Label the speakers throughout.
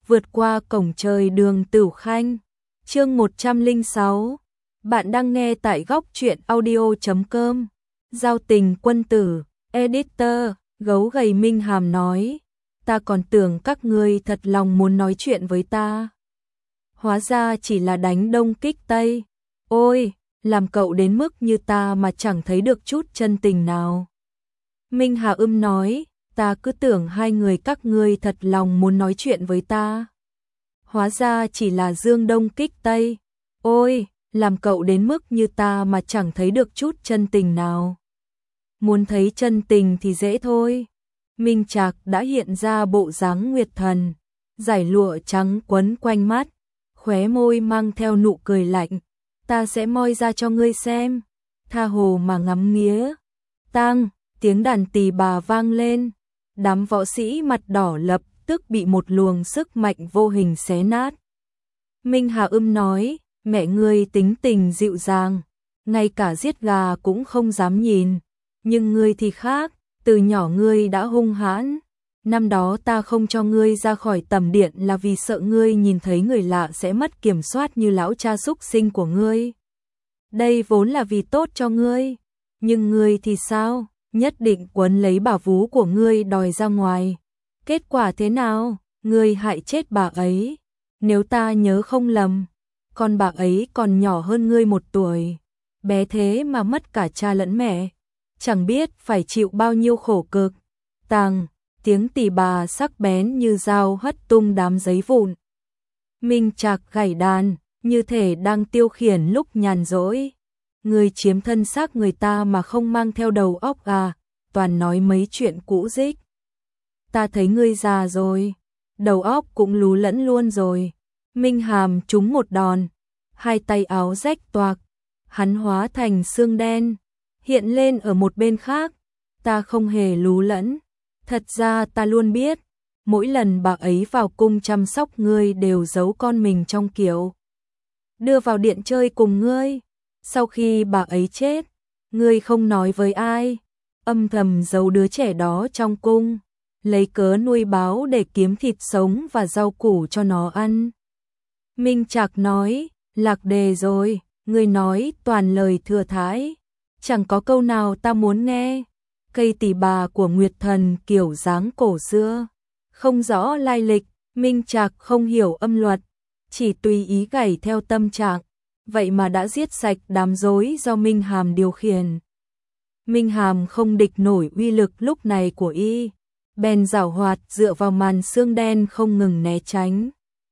Speaker 1: vượt qua cổng trời Đường Tửu Khanh. Chương 106. Bạn đang nghe tại góc truyện audio.com. Giao tình quân tử, editor, gấu gầy Minh Hàm nói, ta còn tưởng các ngươi thật lòng muốn nói chuyện với ta. Hóa ra chỉ là đánh Đông kích Tây. Ôi, làm cậu đến mức như ta mà chẳng thấy được chút chân tình nào. Minh Hà nói, ta cứ tưởng hai người các ngươi thật lòng muốn nói chuyện với ta. Hóa ra chỉ là Dương Đông kích Tây. Ôi, làm cậu đến mức như ta mà chẳng thấy được chút chân tình nào. Muốn thấy chân tình thì dễ thôi. Minh Trạc đã hiện ra bộ dáng nguyệt thần, giải lụa trắng quấn quanh mắt, khóe môi mang theo nụ cười lạnh. Ta sẽ moi ra cho ngươi xem. Tha hồ mà ngắm nghía. Tang, tiếng đàn tỳ bà vang lên. Đám võ sĩ mặt đỏ lập tức bị một luồng sức mạnh vô hình xé nát. Minh Hà nói, mẹ ngươi tính tình dịu dàng, ngay cả giết gà cũng không dám nhìn. Nhưng ngươi thì khác, từ nhỏ ngươi đã hung hãn. Năm đó ta không cho ngươi ra khỏi tầm điện là vì sợ ngươi nhìn thấy người lạ sẽ mất kiểm soát như lão cha súc sinh của ngươi. Đây vốn là vì tốt cho ngươi. Nhưng ngươi thì sao? Nhất định quấn lấy bà vú của ngươi đòi ra ngoài. Kết quả thế nào? Ngươi hại chết bà ấy. Nếu ta nhớ không lầm, con bà ấy còn nhỏ hơn ngươi 1 tuổi. Bé thế mà mất cả cha lẫn mẹ. Chẳng biết phải chịu bao nhiêu khổ cực. Tàng, tiếng tỳ bà sắc bén như dao hất tung đám giấy vụn. Minh Trạc gảy đàn, như thể đang tiêu khiển lúc nhàn rỗi. Ngươi chiếm thân xác người ta mà không mang theo đầu óc à, toàn nói mấy chuyện cũ dích. Ta thấy ngươi già rồi, đầu óc cũng lú lẫn luôn rồi. Minh Hàm trúng một đòn, hai tay áo rách toạc, hắn hóa thành xương đen, hiện lên ở một bên khác. Ta không hề lú lẫn, thật ra ta luôn biết, mỗi lần bà ấy vào cung chăm sóc ngươi đều giấu con mình trong kiệu, đưa vào điện chơi cùng ngươi. Sau khi bà ấy chết, ngươi không nói với ai, âm thầm giấu đứa trẻ đó trong cung, lấy cớ nuôi báo để kiếm thịt sống và rau củ cho nó ăn. Minh Trạc nói, lạc đề rồi, ngươi nói toàn lời thừa thãi, chẳng có câu nào ta muốn nghe. Cây tỳ bà của Nguyệt Thần kiểu dáng cổ xưa, không rõ lai lịch, Minh Trạc không hiểu âm luật, chỉ tùy ý gảy theo tâm trạng. Vậy mà đã giết sạch đám rối do Minh Hàm điều khiển. Minh Hàm không địch nổi uy lực lúc này của y, bèn giảo hoạt dựa vào màn xương đen không ngừng né tránh.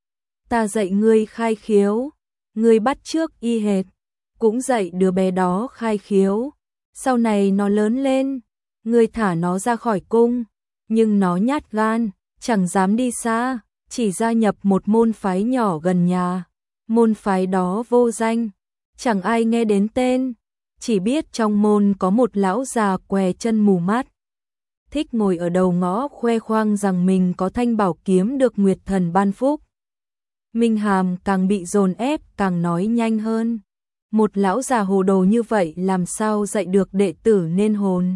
Speaker 1: Ta dạy ngươi khai khiếu, ngươi bắt chước y hệt, cũng dạy đứa bé đó khai khiếu. Sau này nó lớn lên, ngươi thả nó ra khỏi cung, nhưng nó nhát gan, chẳng dám đi xa, chỉ gia nhập một môn phái nhỏ gần nhà. Môn phái đó vô danh, chẳng ai nghe đến tên, chỉ biết trong môn có một lão già què chân mù mắt, thích ngồi ở đầu ngõ khoe khoang rằng mình có thanh bảo kiếm được Nguyệt Thần ban phúc. Minh Hàm càng bị dồn ép càng nói nhanh hơn. Một lão già hồ đồ như vậy làm sao dạy được đệ tử nên hồn.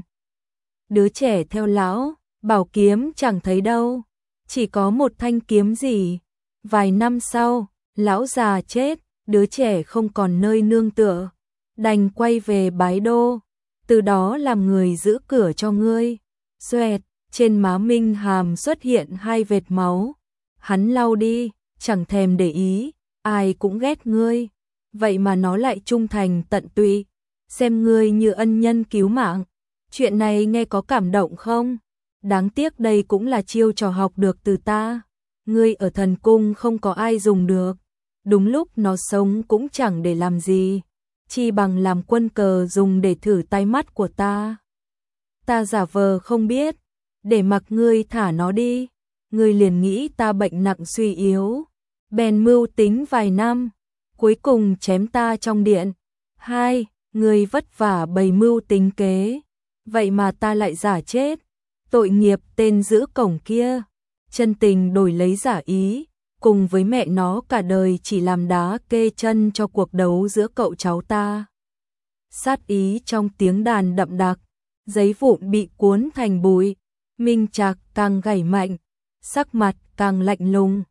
Speaker 1: Đứa trẻ theo lão, bảo kiếm chẳng thấy đâu, chỉ có một thanh kiếm gì. Vài năm sau, lão già chết, đứa trẻ không còn nơi nương tựa, đành quay về Bái Đô, từ đó làm người giữ cửa cho ngươi. Xoẹt, trên má Minh Hàm xuất hiện 2 vệt máu. Hắn lau đi, chẳng thèm để ý, ai cũng ghét ngươi, vậy mà nó lại trung thành tận tụy, xem ngươi như ân nhân cứu mạng. Chuyện này nghe có cảm động không? Đáng tiếc đây cũng là chiêu trò học được từ ta. Ngươi ở thần cung không có ai dùng được. Đúng lúc nó sống cũng chẳng để làm gì, chi bằng làm quân cờ dùng để thử tay mắt của ta. Ta giả vờ không biết, để mặc ngươi thả nó đi. Ngươi liền nghĩ ta bệnh nặng suy yếu, bèn mưu tính vài năm, cuối cùng chém ta trong điện. Hai, ngươi vất vả bày mưu tính kế, vậy mà ta lại giả chết. Tội nghiệp tên giữ cổng kia, chân tình đổi lấy giả ý, cùng với mẹ nó cả đời chỉ làm đá kê chân cho cuộc đấu giữa cậu cháu ta. Sát ý trong tiếng đàn đậm đặc, giấy vụn bị cuốn thành bụi. Minh Trạc càng gảy mạnh, sắc mặt càng lạnh lùng.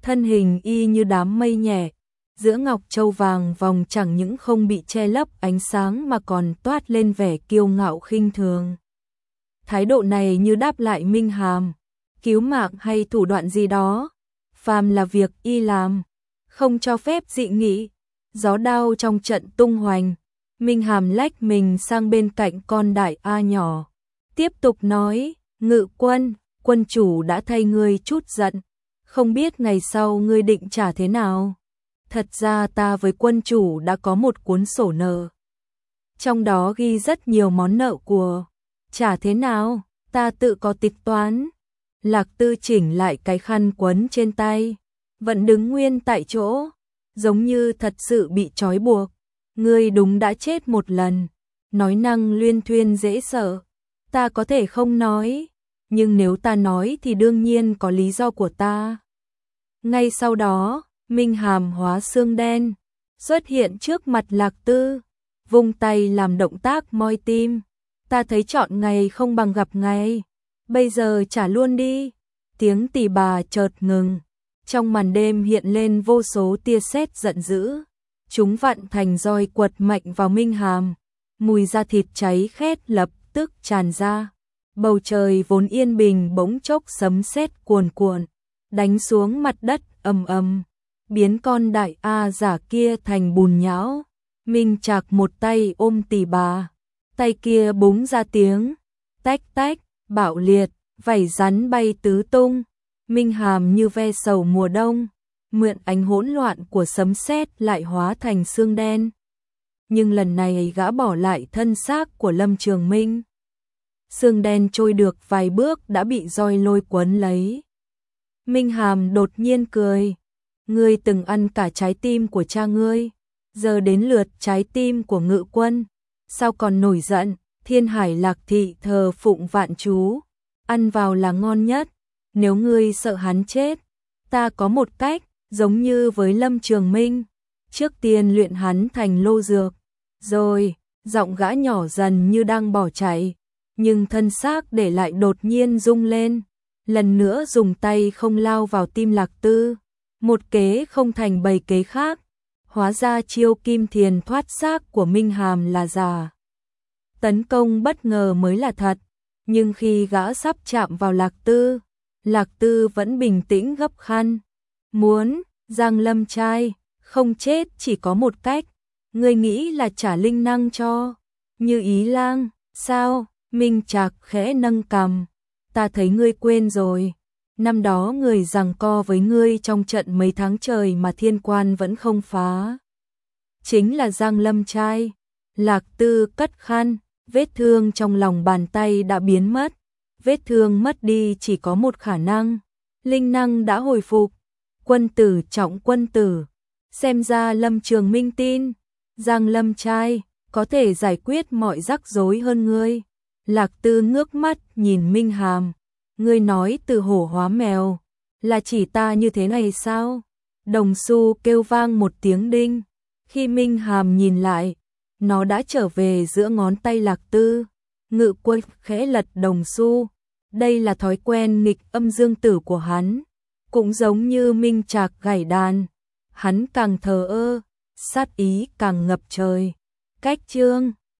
Speaker 1: thân hình y như đám mây nhẹ, giữa ngọc châu vàng vòng chẳng những không bị che lấp ánh sáng mà còn toát lên vẻ kiêu ngạo khinh thường. Thái độ này như đáp lại Minh Hàm, cứu mạng hay thủ đoạn gì đó, phàm là việc y làm, không cho phép dị nghị. Gió đao trong trận tung hoành, Minh Hàm lách mình sang bên cạnh con đại A nhỏ, tiếp tục nói, Ngự Quân, quân chủ đã thay ngươi chút giận, không biết ngày sau ngươi định trả thế nào. Thật ra ta với quân chủ đã có một cuốn sổ nợ, trong đó ghi rất nhiều món nợ của. Trả thế nào, ta tự có tính toán. Lạc Tư chỉnh lại cái khăn quấn trên tay, vẫn đứng nguyên tại chỗ, giống như thật sự bị trói buộc. Ngươi đúng đã chết một lần, nói năng luyên thuyên dễ sợ. Ta có thể không nói, nhưng nếu ta nói thì đương nhiên có lý do của ta. Ngay sau đó, Minh Hàm hóa xương đen, xuất hiện trước mặt Lạc Tư, vung tay làm động tác moi tim. Ta thấy chọn ngày không bằng gặp ngày, bây giờ trả luôn đi. Tiếng tỳ bà chợt ngừng, trong màn đêm hiện lên vô số tia sét giận dữ. Chúng vặn thành roi quật mạnh vào Minh Hàm, mùi da thịt cháy khét lập tức tràn ra. Bầu trời vốn yên bình bỗng chốc sấm sét cuồn cuộn, đánh xuống mặt đất ầm ầm, biến con đại A giả kia thành bùn nhão. Minh Trạc một tay ôm tỳ bà, tay kia búng ra tiếng tách tách, bạo liệt, vảy rắn bay tứ tung. Minh Hàm như ve sầu mùa đông, mượn ánh hỗn loạn của sấm sét lại hóa thành xương đen. Nhưng lần này gã bỏ lại thân xác của Lâm Trường Minh. Xương đen trôi được vài bước đã bị roi lôi quấn lấy. Minh Hàm đột nhiên cười, ngươi từng ăn cả trái tim của cha ngươi, giờ đến lượt trái tim của Ngự Quân, sao còn nổi giận? Thiên Hải Lạc Thị thờ phụng vạn chú, ăn vào là ngon nhất. Nếu ngươi sợ hắn chết, ta có một cách, giống như với Lâm Trường Minh, trước tiên luyện hắn thành lô dược. Rồi, giọng gã nhỏ dần như đang bỏ chạy, nhưng thân xác để lại đột nhiên rung lên, lần nữa dùng tay không lao vào tim Lạc Tư. Một kế không thành bầy kế khác, hóa ra chiêu kim thiền thoát xác của Minh Hàm là giả. Tấn công bất ngờ mới là thật, nhưng khi gã sắp chạm vào Lạc Tư vẫn bình tĩnh gấp khăn. Muốn, Giang Lâm trai, không chết chỉ có một cách, ngươi nghĩ là trả linh năng cho Như Ý Lang, sao? Minh Trạc khẽ nâng cằm, ta thấy ngươi quên rồi. Năm đó người giằng co với ngươi trong trận mấy tháng trời mà thiên quan vẫn không phá, chính là Giang Lâm trai. Lạc Tư cất khăn, vết thương trong lòng bàn tay đã biến mất. Vết thương mất đi chỉ có một khả năng, linh năng đã hồi phục. Quân tử trọng quân tử, xem ra Lâm Trường Minh tin Giang Lâm trai có thể giải quyết mọi rắc rối hơn ngươi. Lạc Tư ngước mắt nhìn Minh Hàm, ngươi nói từ hổ hóa mèo, là chỉ ta như thế này sao? Đồng xu kêu vang một tiếng đinh, khi Minh Hàm nhìn lại, nó đã trở về giữa ngón tay Lạc Tư. Ngự Quân khẽ lật đồng xu, đây là thói quen nghịch âm dương tử của hắn, cũng giống như Minh Trạc gảy đàn, hắn càng thờ ơ, sát ý càng ngập trời. Cách chương